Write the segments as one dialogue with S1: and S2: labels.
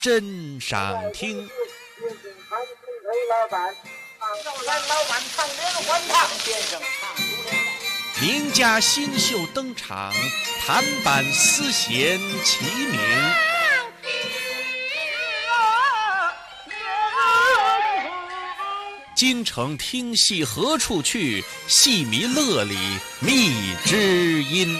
S1: 真赏听。名家新秀登场，弹板丝弦齐鸣。京城听戏何处去？戏迷乐里觅知音。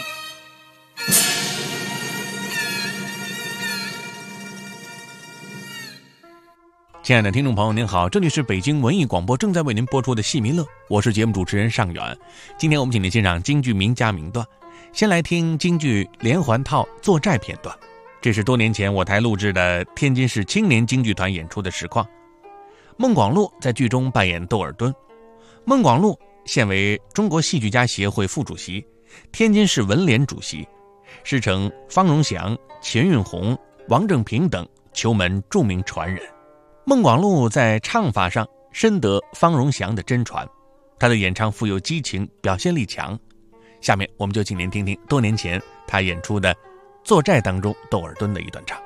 S1: 亲爱的听众朋友您好，这里是北京文艺广播正在为您播出的戏迷乐，我是节目主持人尚远。今天我们请您欣赏京剧名家名段，先来听京剧连环套坐寨片段。这是多年前我台录制的天津市青年京剧团演出的实况。孟广禄在剧中扮演窦尔敦。孟广禄现为中国戏剧家协会副主席、天津市文联主席，师承方荣祥、秦运红、王正平等球门著名传人。孟广禄在唱法上深得方荣祥的真传，他的演唱富有激情，表现力强。下面我们就请您听听多年前他演出的《坐寨》当中窦尔敦的一段唱。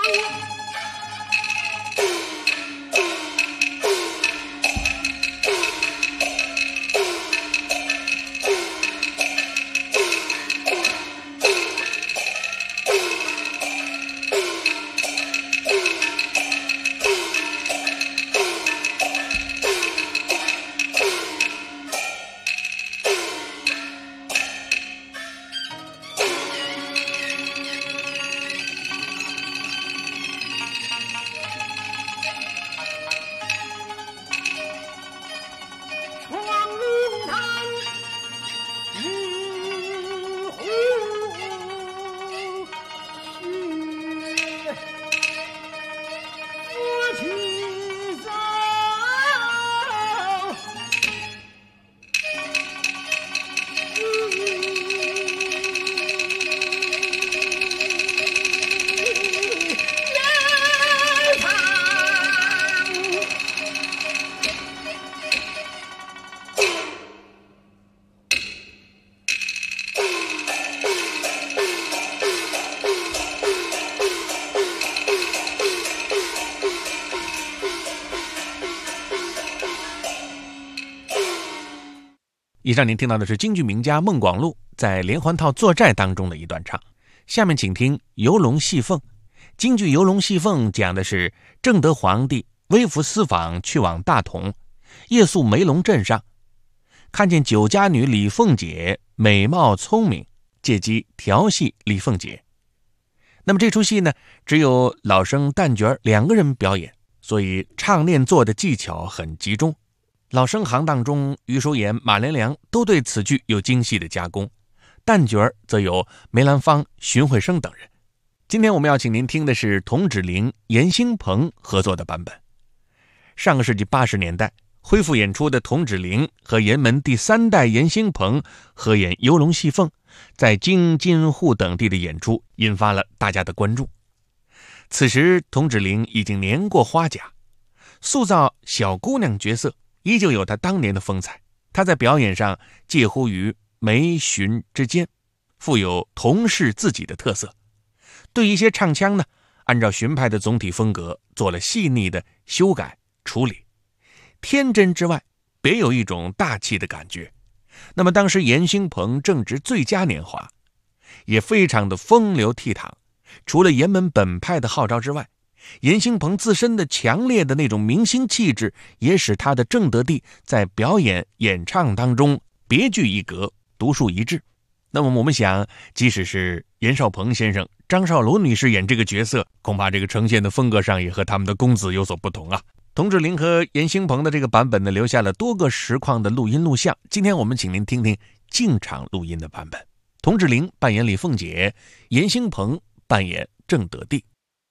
S1: 以上您听到的是京剧名家孟广禄在连环套作寨当中的一段唱。下面请听游龙戏凤。京剧游龙戏凤讲的是正德皇帝微服私访去往大同，夜宿梅龙镇上，看见酒家女李凤姐美貌聪明，借机调戏李凤姐。那么这出戏呢，只有老生旦角两个人表演，所以唱练做的技巧很集中。老生行当中，余叔岩、马连良都对此剧有精细的加工，旦角则有梅兰芳、荀慧生等人。今天我们要请您听的是童芷苓、严兴鹏合作的版本。上个世纪80年代恢复演出的童芷苓和严门第3代严兴鹏合演游龙戏凤，在京津沪等地的演出引发了大家的关注。此时童芷苓已经年过花甲，塑造小姑娘角色依旧有她当年的风采。她在表演上介乎于梅荀之间，富有童氏自己的特色。对一些唱腔呢，按照荀派的总体风格做了细腻的修改处理，天真之外别有一种大气的感觉。那么当时严兴鹏正值最佳年华，也非常的风流倜傥。除了严门本派的号召之外，严兴鹏自身的强烈的那种明星气质，也使他的正德帝在表演演唱当中别具一格，独树一帜。那么我们想，即使是严少鹏先生、张少罗女士演这个角色，恐怕这个呈现的风格上也和他们的公子有所不同啊。童芷苓和严兴鹏的这个版本呢，留下了多个实况的录音录像。今天我们请您听听进场录音的版本。童芷苓扮演李凤姐，严兴鹏扮演正德帝。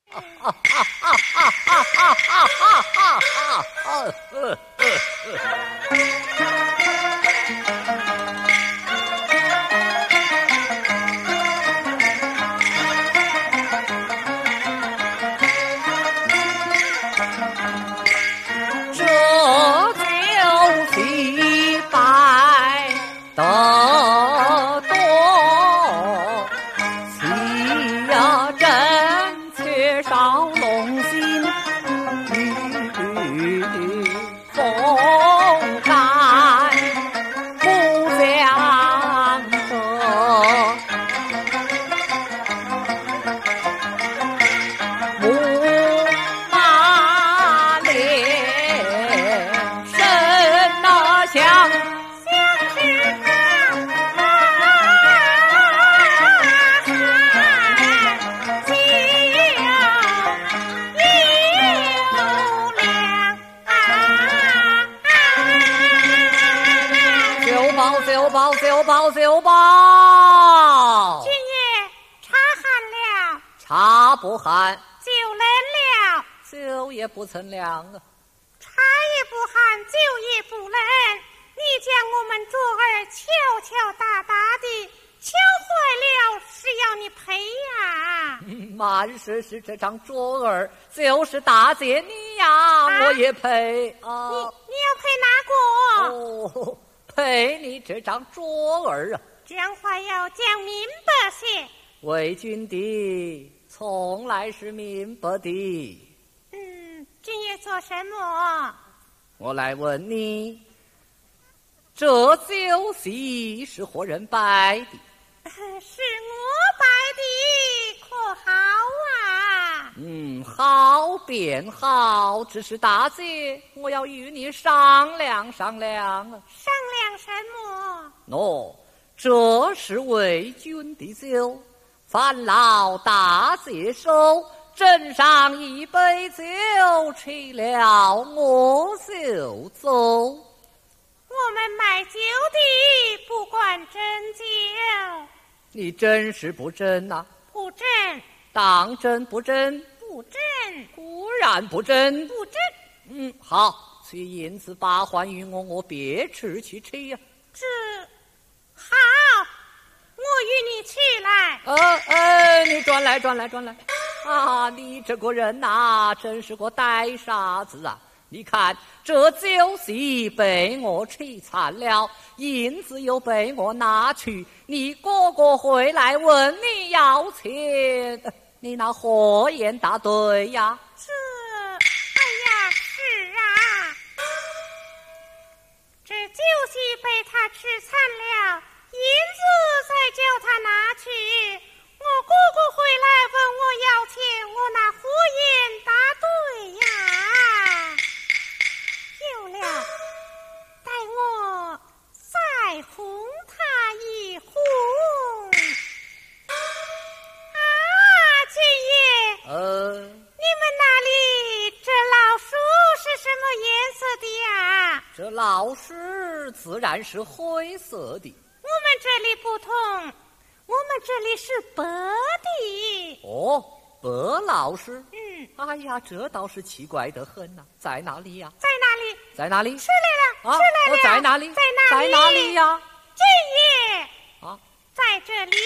S2: 酒报！
S3: 君爷，茶寒了。
S2: 茶不寒，
S3: 酒冷了。
S2: 酒也不曾凉啊。
S3: 茶也不寒，酒也不冷。你将我们卓儿敲敲打打的，敲坏了是要你赔呀。
S2: 满是这张卓儿就是大姐你呀，我也赔啊。
S3: 你要赔哪个？
S2: 哦，赔你这张卓儿啊。
S3: 这样话要讲明白些。
S2: 为君的从来是明白的。
S3: 君爷做什么？
S2: 我来问你，这酒席是何人摆的？
S3: 是我摆的，可好啊？
S2: 好便好，只是大姐，我要与你商量商量。
S3: 商量什么？
S2: 这是为君的酒，烦劳大姐收。斟上一杯酒，吃了我就走。
S3: 我们卖酒的不管真酒。
S2: 你真是不真呐？
S3: 不真。
S2: 当真不真？
S3: 不真。
S2: 固然不真。
S3: 不真。
S2: 好，取银子8环与我，我别吃去吃呀。
S3: 这好，我与你去来。
S2: 你转来。啊，你这个人呐，真是个呆傻子啊！你看这酒席被我吃残了，银子又被我拿去，你哥哥回来问你要钱，你那何言大对呀？
S3: 哎呀，是啊，这酒席被他吃残了，银子再叫他拿去。我姑姑回来问我要钱，我那胡言答对呀。有了，待我再哄他一哄。君爷，你们那里这老鼠是什么颜色的呀？
S2: 这老鼠自然是灰色的。
S3: 我们这里不同，我们这里是白的。
S2: 白老鼠。哎呀，这倒是奇怪得很呐。在哪里呀？
S3: 在哪里？
S2: 在哪里？
S3: 出来了，出来了。
S2: 在哪里？
S3: 在
S2: 哪里呀？
S3: 君爷。在这里。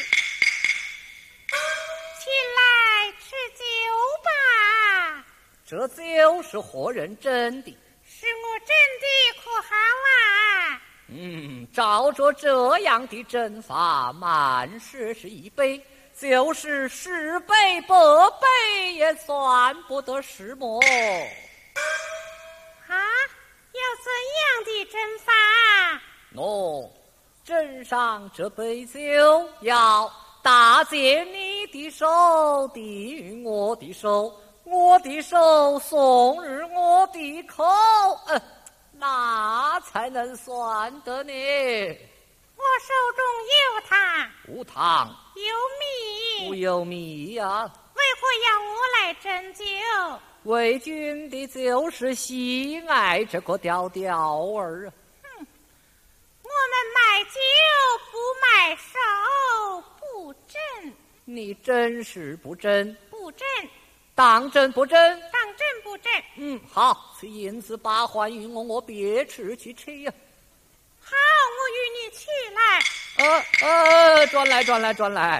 S3: 请来吃酒吧。
S2: 这酒是何人斟的？
S3: 是我斟的，可好啊？
S2: 照着这样的斟法，满是一杯，就是10杯8杯也算不得什么。
S3: 要怎样的斟法？
S2: 斟上这杯酒，要大姐你的手递于我的手，我的手送入我的口，那才能算得呢。
S3: 我手中有糖，
S2: 无糖，
S3: 有米，
S2: 不有米呀。
S3: 为何要我来斟酒？
S2: 为君的就是喜爱这个调调儿。
S3: 我们卖酒不卖手，不斟。
S2: 你真是不真？
S3: 不斟。
S2: 当真不真？
S3: 当真不真。
S2: 好，这银子8环与我，我别吃去吃呀。
S3: 好，我与你去来。
S2: 转来。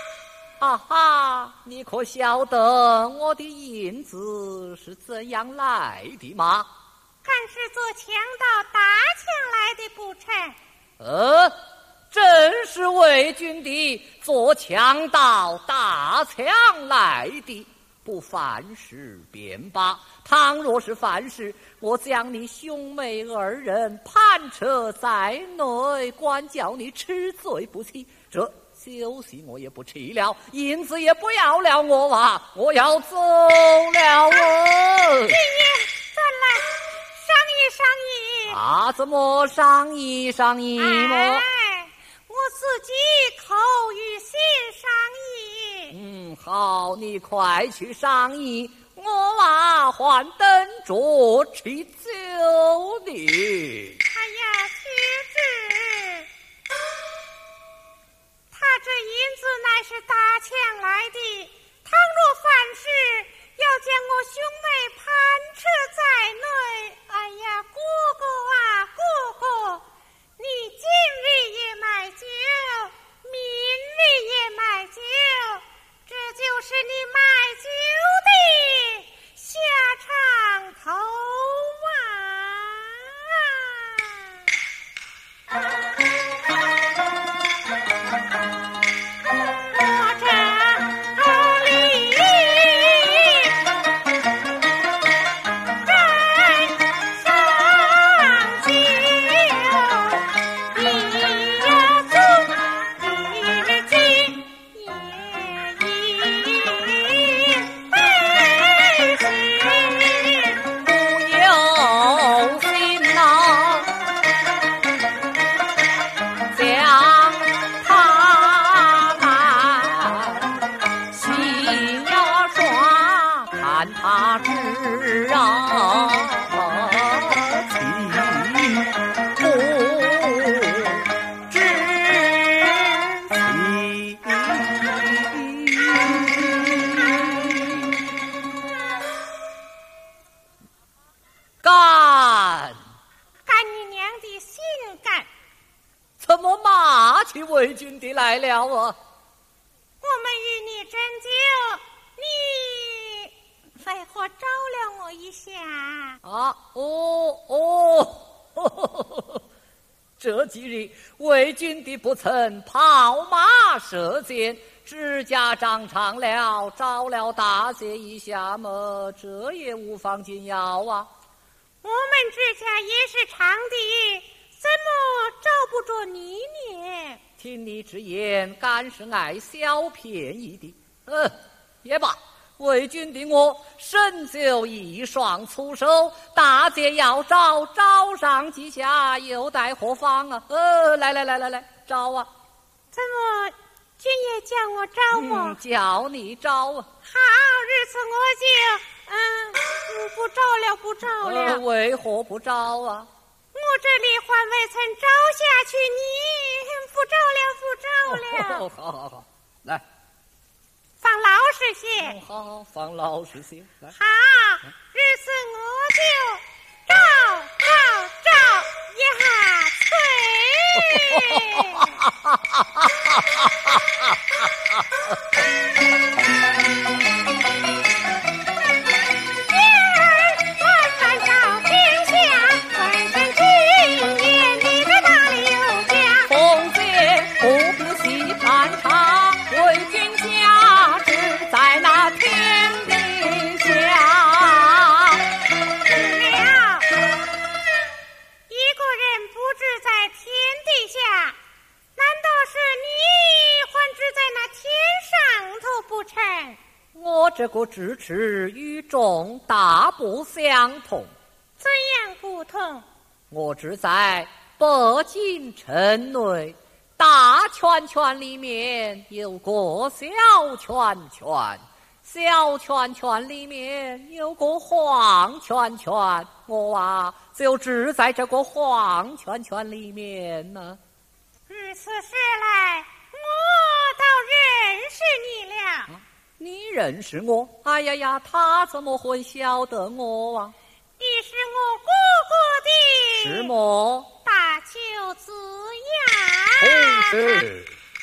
S2: 你可晓得我的银子是怎样来的吗？
S3: 看是做强盗打抢来的不成？
S2: 正是为君的做强盗打抢来的，不犯事便罢。倘若是犯事，我将你兄妹2人判车在内，管教你吃罪不起。这酒席我也不吃了，银子也不要了，我要走了。
S3: 君爷，咱来商议。
S2: 怎么商议么？
S3: 我自己口语先商议。
S2: 好，你快去商议，我还等着吃酒呢。
S3: 须知他这银子乃是打抢来的，倘若犯事，要将我兄妹判车在内。哥哥，你今日也卖酒，明日也卖酒，这就是你卖酒的下场头我这
S2: 来了啊！
S3: 我们与你斟酒，你为何招了我一下？
S2: 这几日为君的不曾跑马射箭，指甲长长了，招了大姐一下嘛，这也无妨紧要啊。
S3: 我们指甲也是长的，怎么找不着你呢？
S2: 听你之言，敢是爱小便宜的。也罢，为君的我身就一双粗手，大姐要找上几下，又待何方啊？来，找啊！
S3: 怎么君也叫我找我？
S2: 叫你找啊！
S3: 好，日此我就不找了。
S2: 为何不找啊？
S3: 我这里还未曾找下去，你不找了。
S2: 好，来，
S3: 放老实些。
S2: 好，放老实些。来，
S3: 好，日此我就找一下
S2: 这个智齿与众大不相同。
S3: 怎样不同？
S2: 我只在北京城内大圈圈里面有个小圈圈，小圈圈里面有个黄圈圈，我就只在这个黄圈圈里面呢。
S3: 日此时来，我倒认识你了。
S2: 你认识我？哎呀，他怎么会晓得我啊？
S3: 你是我姑姑的
S2: 是么？
S3: 大舅子呀。
S2: 是。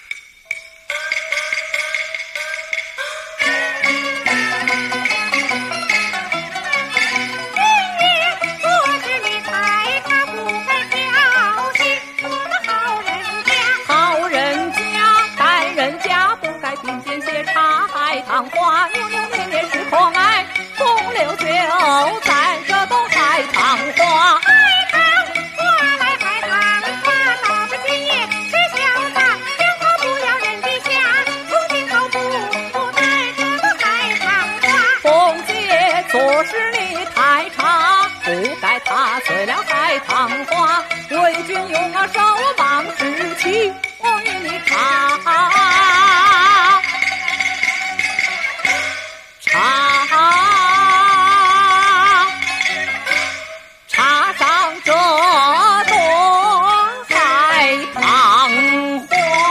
S2: 唐花扭扭捏捏是可爱，风流就在这朵海棠花。
S3: 海棠花来海棠花，老子今夜是潇洒，想好不要人地下，从今后不带这朵海棠花。
S2: 凤姐做事你太差，不该踏碎了海棠花，为君用手忙之气，我与你插上这朵海棠花。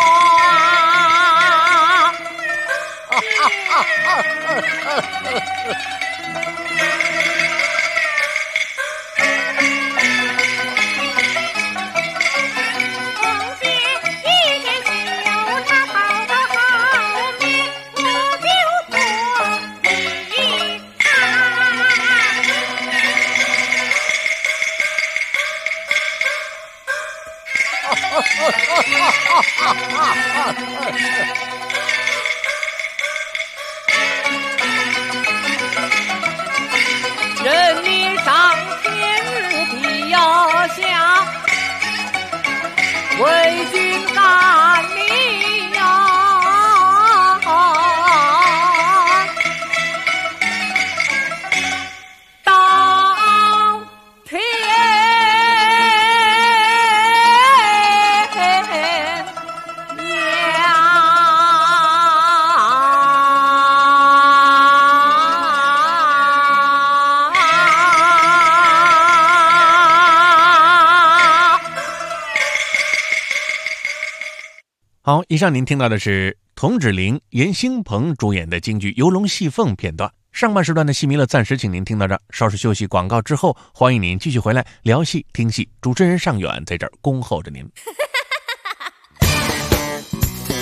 S2: 人迷上天日地要下，为君干你呀！到天
S1: 好，以上您听到的是童芷苓、严兴鹏主演的京剧《游龙戏凤》片段。上半时段的戏迷乐暂时请您听到这儿，稍事休息广告之后，欢迎您继续回来聊戏听戏。主持人尚远在这儿恭候着您。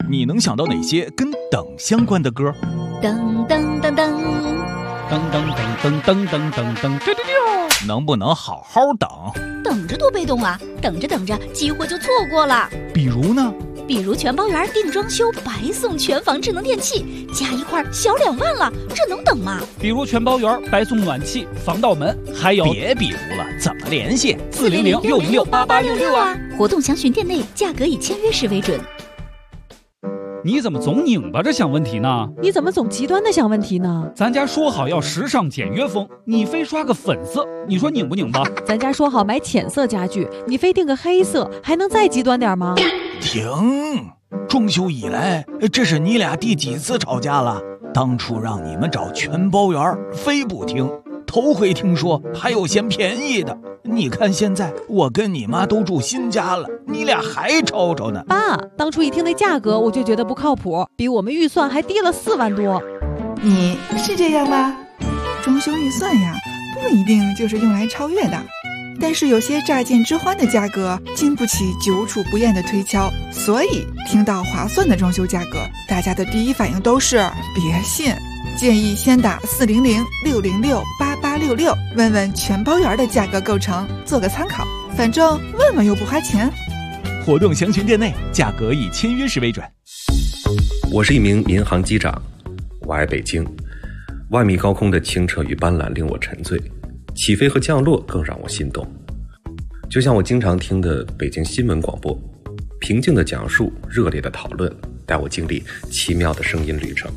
S4: 你能想到哪些跟等相关的歌？
S5: 噔噔噔噔，
S6: 噔噔噔噔噔噔噔噔，
S4: 能不能好好等？
S5: 等着多被动啊！等着等着，机会就错过了。
S4: 比如呢？
S5: 比如全包园定装修白送全房智能电器，加一块小2万了，这能等吗？
S6: 比如全包园白送暖气、防盗门，还有
S4: 别比如了，怎么联系
S6: ？400-606-8866啊！
S5: 活动详询店内，价格以签约时为准。
S6: 你怎么总拧巴着想问题呢？
S7: 你怎么总极端的想问题呢？
S6: 咱家说好要时尚简约风，你非刷个粉色，你说拧不拧巴？
S7: 咱家说好买浅色家具，你非定个黑色，还能再极端点吗？
S4: 停！装修以来，这是你俩第几次吵架了？当初让你们找全包园，非不听。头回听说还有嫌便宜的。你看现在我跟你妈都住新家了，你俩还吵吵呢。
S7: 爸，当初一听那价格我就觉得不靠谱，比我们预算还低了4万多。
S8: 你是这样吗？装修预算呀，不一定就是用来超越的，但是有些乍见之欢的价格经不起久处不厌的推敲，所以听到划算的装修价格，大家的第一反应都是别信。建议先打400-606-8866，问问全包园的价格构成，做个参考。反正问问又不花钱。
S4: 活动详询店内，价格以签约时为准。
S9: 我是一名民航机长，我爱北京。万米高空的清澈与斑斓令我沉醉，起飞和降落更让我心动。就像我经常听的北京新闻广播，平静的讲述，热烈的讨论，带我经历奇妙的声音旅程。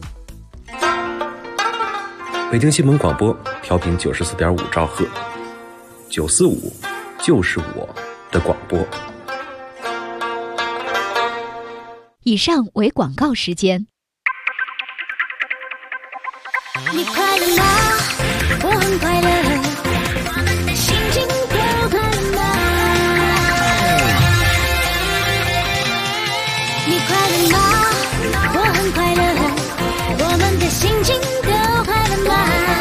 S9: 北京新闻广播调频94.5兆赫，945就是我的广播。
S5: 以上为广告时间。
S10: 你快乐吗？我很快乐，我们的心情都快乐吗？你快乐吗？我很快乐，我们的心情都快乐吗？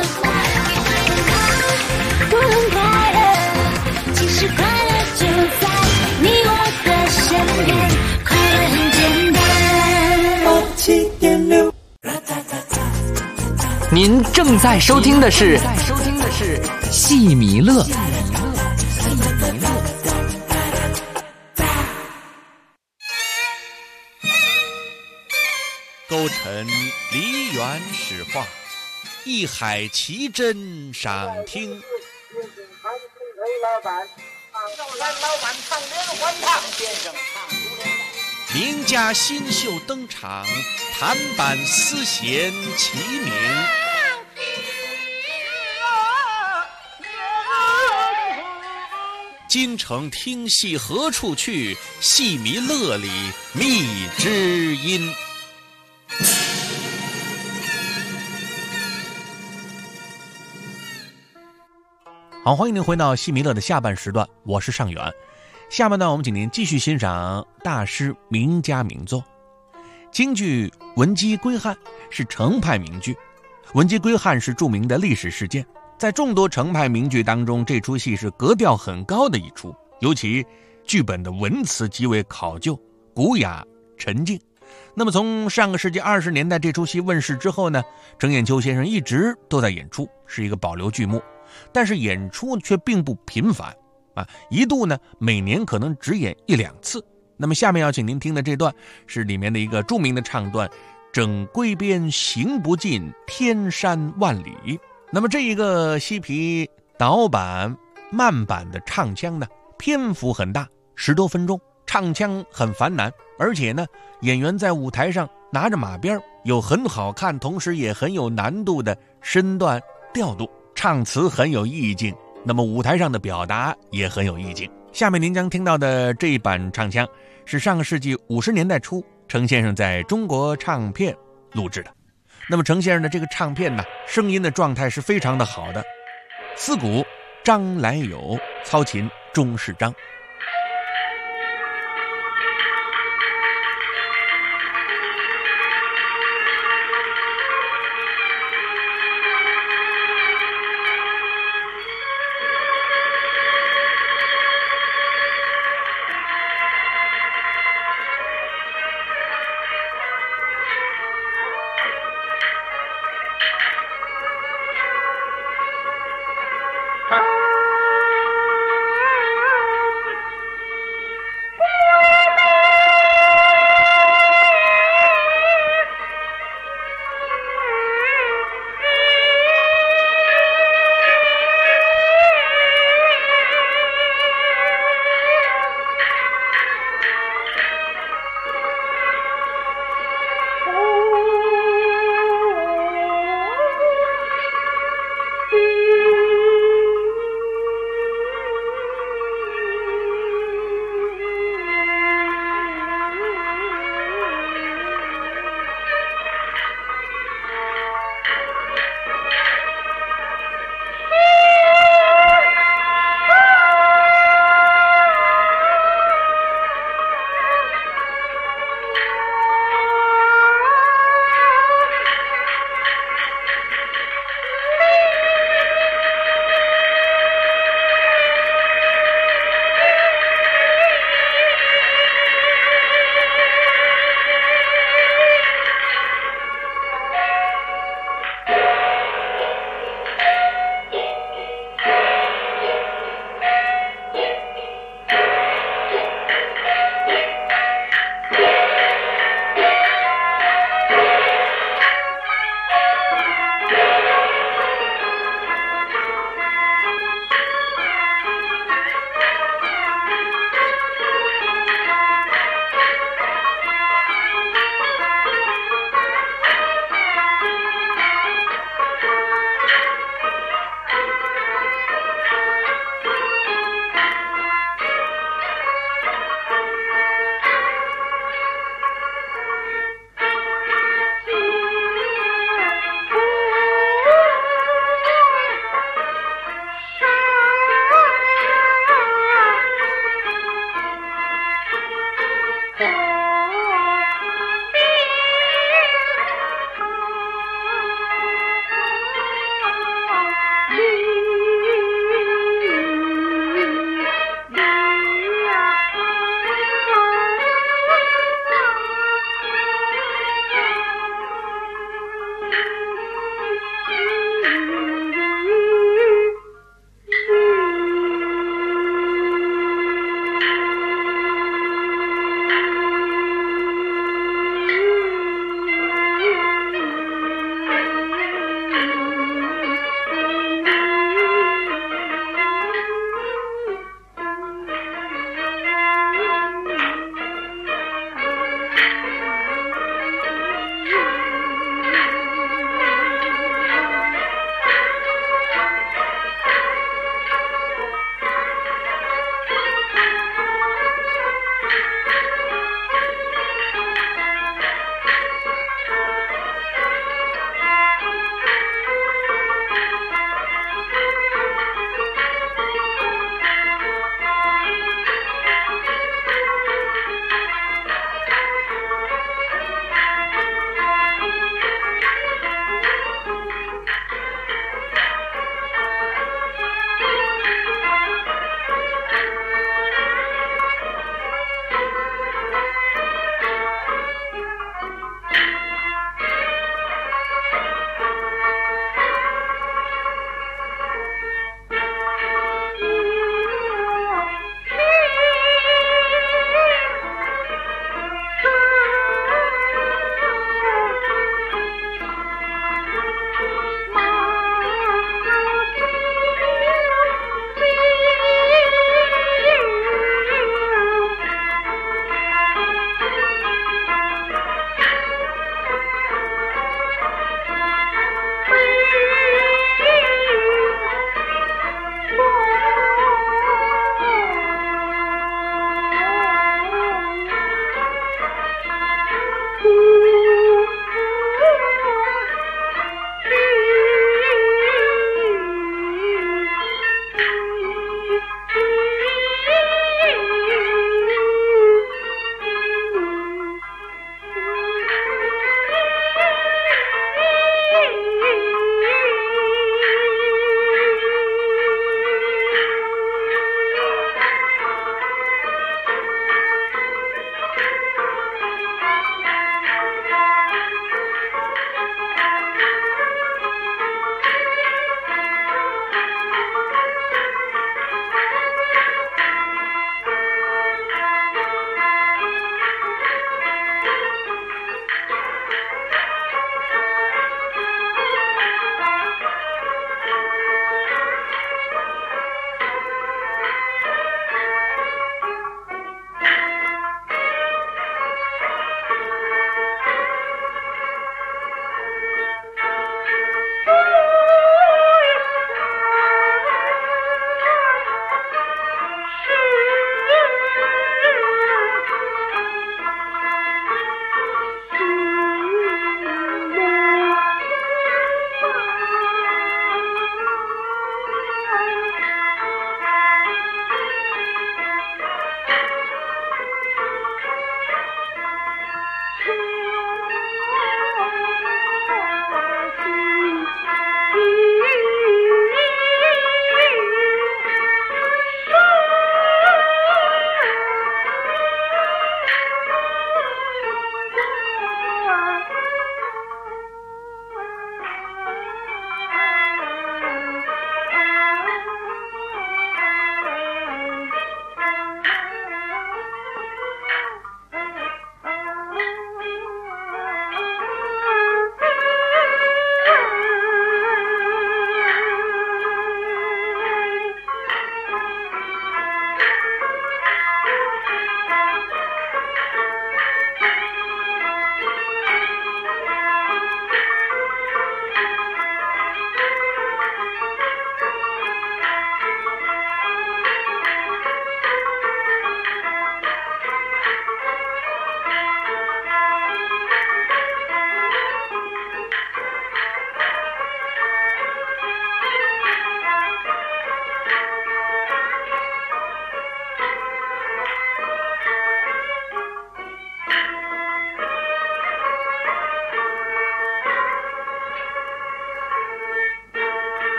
S10: 我很快乐，其实快乐就在你我的身边，快乐很简单。87.6。
S11: 您正在收听的是戏迷乐。
S1: 勾陈梨园史话，一海奇珍赏听。名家新秀登场，弹板丝弦齐鸣。京城听戏何处去？戏迷乐里觅知音。好，欢迎您回到戏迷乐的下半时段，我是尚远。下半段我们请您继续欣赏大师名家名作。京剧《文姬归汉》是程派名剧，《文姬归汉》是著名的历史事件，在众多程派名剧当中，这出戏是格调很高的一出，尤其剧本的文词极为考究、古雅、沉静。那么从上个世纪20年代这出戏问世之后呢，程砚秋先生一直都在演出，是一个保留剧目，但是演出却并不频繁一度呢每年可能只演1-2次。那么下面要请您听的这段是里面的一个著名的唱段，整归边行不尽，天山万里。那么这一个西皮导板慢板的唱腔呢，篇幅很大，10多分钟，唱腔很繁难，而且呢演员在舞台上拿着马鞭，有很好看同时也很有难度的身段调度，唱词很有意境，那么舞台上的表达也很有意境。下面您将听到的这一版唱腔是上个世纪50年代初程先生在中国唱片录制的。那么程先生的这个唱片呢，声音的状态是非常的好的，四鼓张来友，操琴钟世章。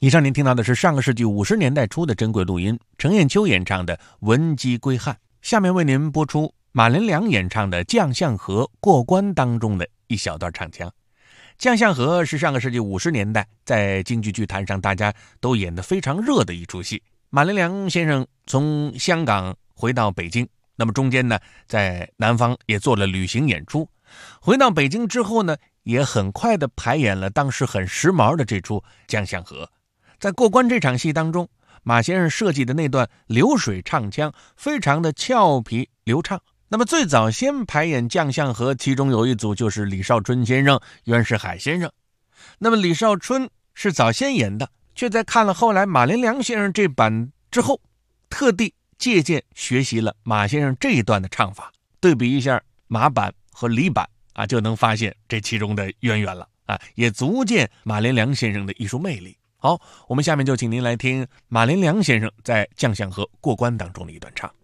S1: 以上您听到的是上个世纪50年代初的珍贵录音，程砚秋演唱的《闻鸡归汉》。下面为您播出马连良演唱的《将相和》过关当中的一小段唱腔。《将相和》是上个世纪50年代在京剧剧坛上大家都演得非常热的一出戏。马连良先生从香港回到北京，那么中间呢，在南方也做了旅行演出。回到北京之后呢，也很快的排演了当时很时髦的这出《将相和》。在过关这场戏当中，马先生设计的那段流水唱腔非常的俏皮流畅。那么最早先排演《将相和》，其中有一组就是李少春先生、袁世海先生。那么李少春是早先演的，却在看了后来马连良先生这版之后，特地借鉴学习了马先生这一段的唱法，对比一下马版和李版啊，就能发现这其中的渊源了啊，也足见马连良先生的艺术魅力。好，我们下面就请您来听马连良先生在《将相和》过关当中的一段唱。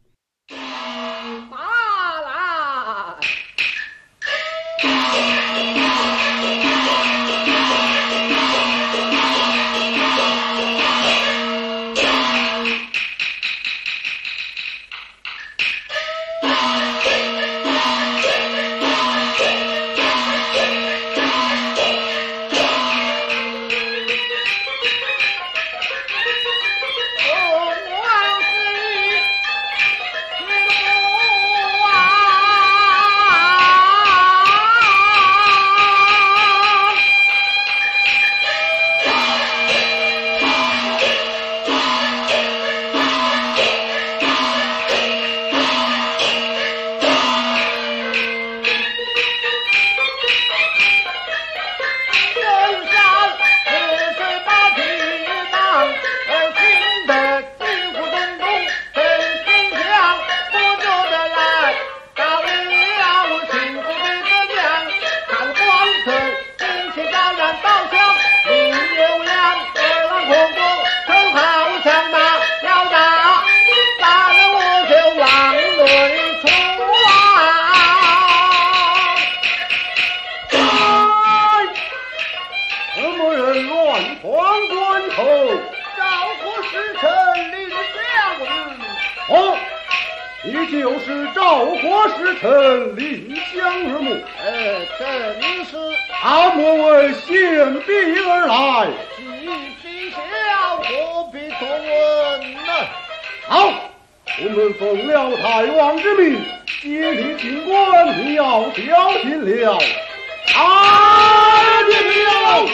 S12: 你就是赵国使臣蔺相如。
S2: 正是。
S12: 阿莫为献璧而来，
S2: 陛下何必多问呢？
S12: 好，我们奉了太王之命，接你进关，你要小心了。啊，进了。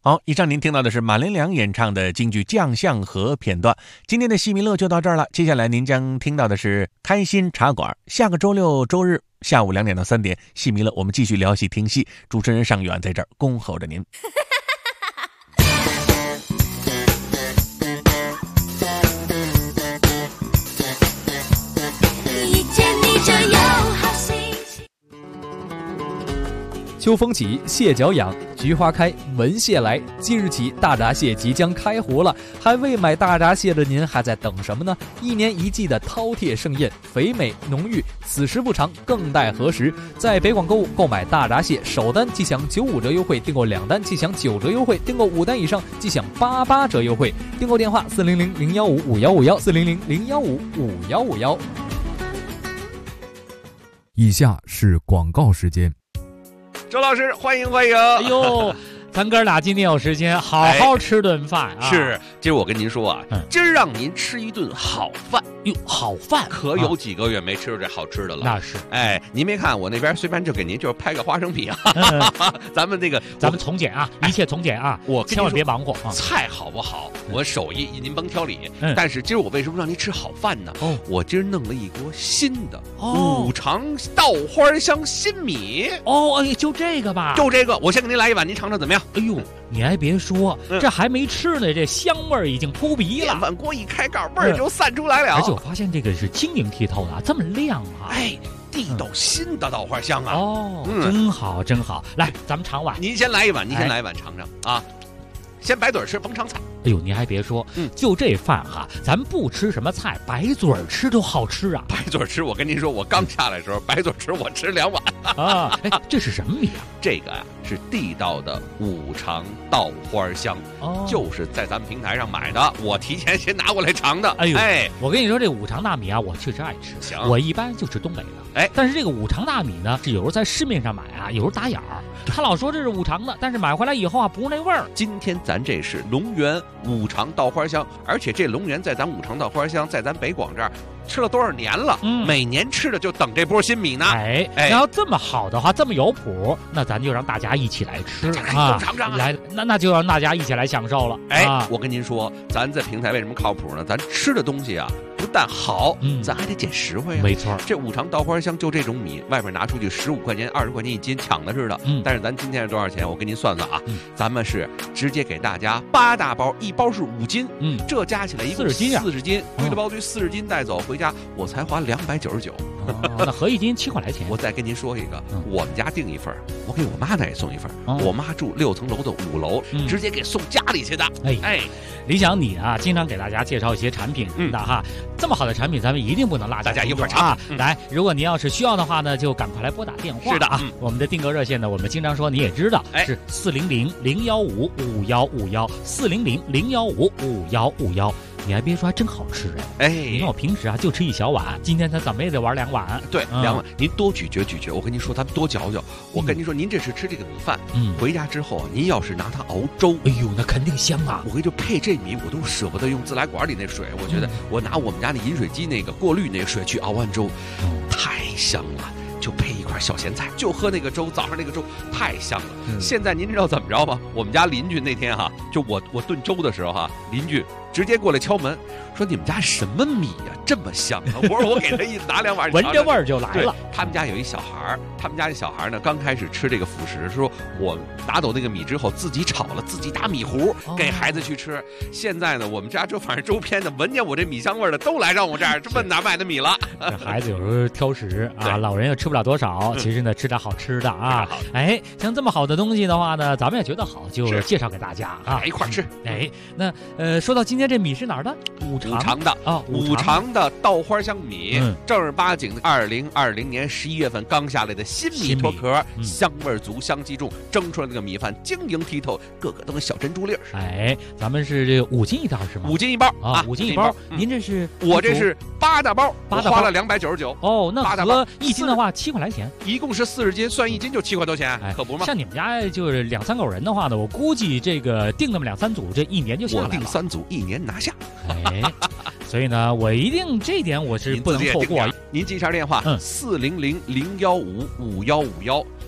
S1: 好，以上您听到的是马连良演唱的京剧《将相和》片段。今天的戏迷乐就到这儿了，接下来您将听到的是开心茶馆。下个周六周日下午2点到3点，戏迷乐我们继续聊戏听戏，主持人尚远在这儿恭候着您。
S11: 秋风起，蟹脚痒，菊花开，闻蟹来。即日起，大闸蟹即将开湖了，还未买大闸蟹的您还在等什么呢？1年1季的饕餮盛宴，肥美浓郁，此时不尝更待何时？在北广购物购买大闸蟹，首单即享95折优惠，订购2单即享9折优惠，订购5单以上即享88折优惠。订购电话400-015-5151，400-015-5151。以下是广告时间。
S13: 周老师，欢迎欢迎！
S6: 哎呦，咱哥俩今天有时间好好吃顿饭啊！
S13: 是，今儿我跟您说啊，真让您吃一顿好饭。
S6: 哟，好饭
S13: 可有几个月没吃这好吃的了。
S6: 那是，
S13: 哎，您别看我那边随便就给您就是拍个花生米啊，咱们
S6: 从简啊，一切从简啊，
S13: 我
S6: 千万别忙活啊。
S13: 菜好不好，我手艺您甭挑理。但是今儿我为什么让您吃好饭呢？我今儿弄了一锅新的五常稻花香新米。
S6: 哎，就这个吧，
S13: 就这个，我先给您来一碗，您尝尝怎么样？
S6: 哎呦，你还别说，这还没吃呢，这香味儿已经扑鼻了。
S13: 电饭锅一开盖，味儿就散出来了。
S6: 而且我发现这个是晶莹剔透的，这么亮啊！
S13: 哎，地道新的稻花香啊！
S6: 真好真好。来，咱们尝碗。
S13: 您先来一碗，尝尝啊。先白嘴吃，甭尝菜。
S6: 哎呦，您还别说，就这饭哈，咱不吃什么菜，白嘴吃都好吃啊！
S13: 白嘴吃，我跟您说，我刚下来的时候，白嘴吃我吃2碗
S6: 啊！哎，这是什么米啊？
S13: 这个啊是地道的五常稻花香，就是在咱们平台上买的，我提前先拿过来尝的。
S6: 哎，我跟你说，这五常大米啊，我确实爱吃。
S13: 行，
S6: 我一般就吃东北的。哎，但是这个五常大米呢，是有时候在市面上买啊，有时候打眼儿。他老说这是五常的，但是买回来以后啊，不是那味儿。
S13: 今天咱这是龙源五常稻花香，而且这龙源在咱五常稻花香，在咱北广这儿吃了多少年了？每年吃的就等这波新米呢。
S6: 哎，然后这么好的话，这么有谱，那咱就让大家一起来吃
S13: 啊！尝尝
S6: 来，那就让大家一起来享受了。
S13: 哎，我跟您说，咱在平台为什么靠谱呢？咱吃的东西啊，不但好，咱还得捡实惠啊。
S6: 没错，
S13: 这五常稻花香就这种米，外边拿出去15块钱、20块钱一斤，抢的似的。但是咱今天是多少钱？我跟您算算啊，咱们是直接给大家8大包，一包是5斤，这加起来一共40斤，归了包堆40斤带走回家，我才花299。
S6: 那合一斤7块来钱。
S13: 我再跟您说一个，我们家订一份，我给我妈那也送一份。我妈住6层楼的5楼，直接给送家里去的。哎，
S6: 李想你啊，经常给大家介绍一些产品的哈，这么好的产品，咱们一定不能落下。
S13: 大家一块儿尝。
S6: 来，如果您要是需要的话呢，就赶快来拨打电话。
S13: 是的啊，
S6: 我们的订购热线呢，我们经常说你也知道，是400-015-5151，400-015-5151。你还别说，还真好吃哎！你看我平时啊就吃一小碗，今天他怎么也得玩2碗。
S13: 对，2碗，您多咀嚼咀嚼。我跟您说，咱们多嚼嚼。我跟您说，您这是吃这个米饭，回家之后啊，您要是拿它熬粥，
S6: 哎呦，那肯定香啊！
S13: 我跟你说，配这米我都舍不得用自来管里那水，我觉得我拿我们家那饮水机那个过滤那个水去熬完粥，太香了。就配一块小咸菜，就喝那个粥，早上那个粥太香了。现在您知道怎么着吗？我们家邻居那天哈，就我炖粥的时候哈，邻居直接过来敲门，说你们家什么米呀，这么香啊？我说我给他一拿2碗，
S6: 闻着味儿就来了。
S13: 他们家有一小孩，他们家这小孩呢，刚开始吃这个辅食，说我拿走那个米之后，自己炒了，自己打米糊给孩子去吃。现在呢，我们家就反正周边的闻见我这米香味的，都来让我这儿问哪买的米了。
S6: 这孩子有时候挑食啊，老人又吃不了多少，其实呢吃点好吃的啊。哎，像这么好的东西的话呢，咱们也觉得好，就介绍给大家啊，
S13: 一块吃。
S6: 哎，那说到今天这米是哪儿的？五常
S13: 的啊，五常的稻花香米，正儿八经的2020年11月份刚下来的新米脱壳，香味足，香气重，蒸出来那个米饭晶莹剔透，个个都跟小珍珠粒儿。
S6: 哎，咱们是这5斤一袋是吗
S13: ？5斤一包
S6: 啊，5斤一包。您这是？
S13: 我这是8大包，花了299。
S6: 哦，那合1斤的话7块来钱，
S13: 一共是40斤，算1斤就7块多钱，可不吗？
S6: 像你们家就是2、3口人的话呢，我估计这个订那么2、3组，这1年就下来了。
S13: 我订3组，1年拿下。
S6: 哎，所以呢，我一定这点我是不能错过。
S13: 您记一下电话：400-015-5151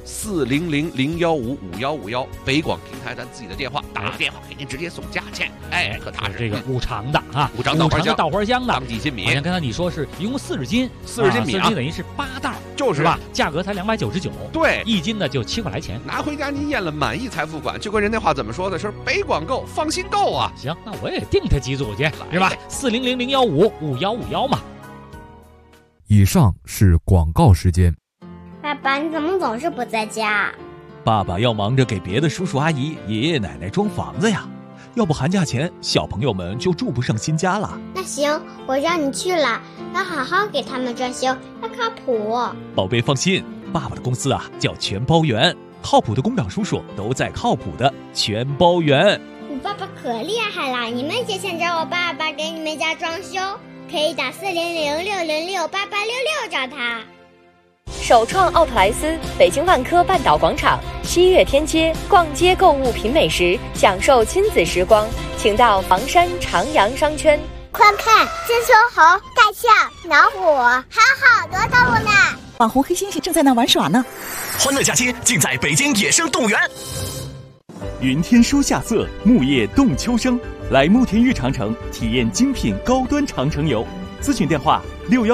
S13: ，400-015-5151，北广平台咱自己的电话，打电话给您直接送价钱。哎，可踏实。
S6: 这个五常的啊，
S13: 五常稻花香的，当季新米。
S6: 好像刚才你说是一共40斤
S13: ，40斤米
S6: 啊，40斤等于是8袋，
S13: 就是
S6: 吧？价格才299，
S13: 对
S6: ，1斤呢就7块来钱，
S13: 拿回家您验了满意才付款。就跟人那话怎么说的？是北广购，放心购啊。
S6: 行，那我也订他几组去，是吧？400-015-5151嘛。
S11: 以上是广告时间。
S14: 爸爸，你怎么总是不在家？
S4: 爸爸要忙着给别的叔叔阿姨、爷爷奶奶装房子呀，要不寒假前小朋友们就住不上新家了。
S14: 那行，我让你去了，要好好给他们装修，要靠谱。
S4: 宝贝放心，爸爸的公司啊叫全包园，靠谱的工长叔叔都在靠谱的全包园。
S14: 你爸爸可厉害了，你们也想找我爸爸给你们家装修，可以打400-606-8866找他。
S15: 首创奥特莱斯，北京万科半岛广场7月天街，逛街购物品美食，享受亲子时光，请到房山长阳商圈。
S14: 快看，这猕猴、大象、老虎，还有好多动物呢。
S16: 网红黑猩猩正在那玩耍呢。
S17: 欢乐假期尽在北京野生动物园。
S18: 云天书夏色，木叶动秋声。来慕田峪长城体验精品高端长城游，咨询电话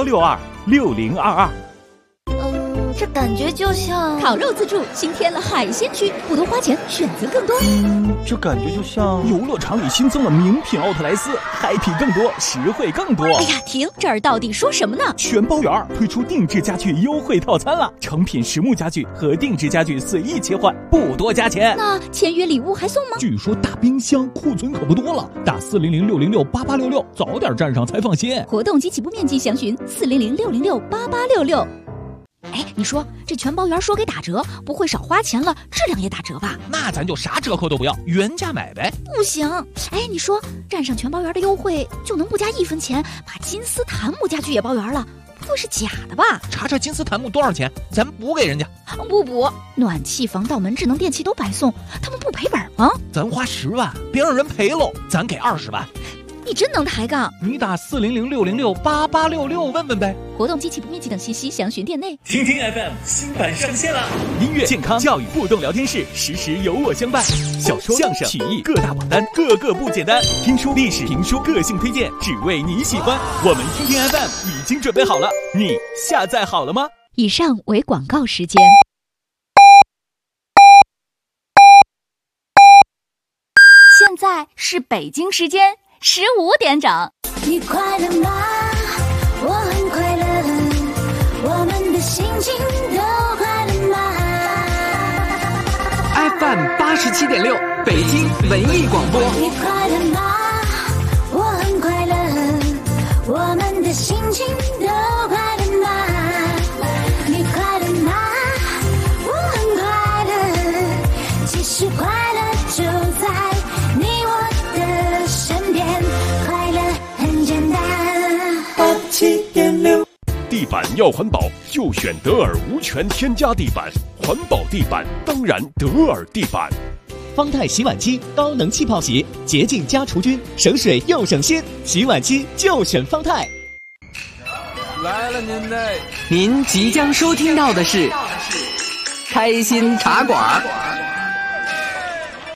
S18: 6162-6022。
S5: 这感觉就像烤肉自助新添了海鲜区，不多花钱，选择更多。
S18: 这感觉就像游乐场里新增了名品奥特莱斯， happy 更多，实惠更多。
S5: 哎呀，停！这儿到底说什么呢？
S18: 全包园推出定制家具优惠套餐了，成品实木家具和定制家具随意切换，不多加钱。
S5: 那签约礼物还送吗？
S18: 据说大冰箱库存可不多了，打400-606-8866，早点站上才放心。
S5: 活动及起步面积详询400-606-8866。哎，你说这全包园说给打折，不会少花钱了，质量也打折吧？
S4: 那咱就啥折扣都不要，原价买呗。
S5: 不行，哎，你说站上全包园的优惠，就能不加1分钱把金丝檀木家具也包圆了，不会是假的吧？
S4: 查查金丝檀木多少钱，咱补给人家。
S5: 不补，暖气、防盗门、智能电器都白送，他们不赔本吗？
S4: 咱花10万，别让人赔喽，咱给20万。
S5: 你真能抬杠！
S4: 你打400-606-8866问问呗。
S5: 活动及起步面积等信息详询店内。
S17: 听听 FM 新版上线了，
S18: 音乐、健康、教育互动聊天室，时时有我相伴。小说、相声、曲艺各大榜单，个个不简单。听书、历史、评书个性推荐，只为你喜欢。我们听听 FM 已经准备好了，你下载好了吗？
S5: 以上为广告时间。
S19: 现在是北京时间15点整。
S10: 你快乐吗？我很快乐，我们的心情都快乐吗
S20: ？FM 87.6，北京文艺广播。
S10: 你快乐吗？我很快乐，我们的心情都快乐吗？你快乐吗？我很快乐，其实快乐就在你我的身边，快乐很简单。
S12: 87.6，地板要环保就选德尔无醛添加地板，环保地板当然德尔地板。
S21: 方太洗碗机高能气泡洗，洁净加除菌，省水又省心，洗碗机就选方太。
S11: 来了您的，
S20: 您即将收听到的是开心茶馆。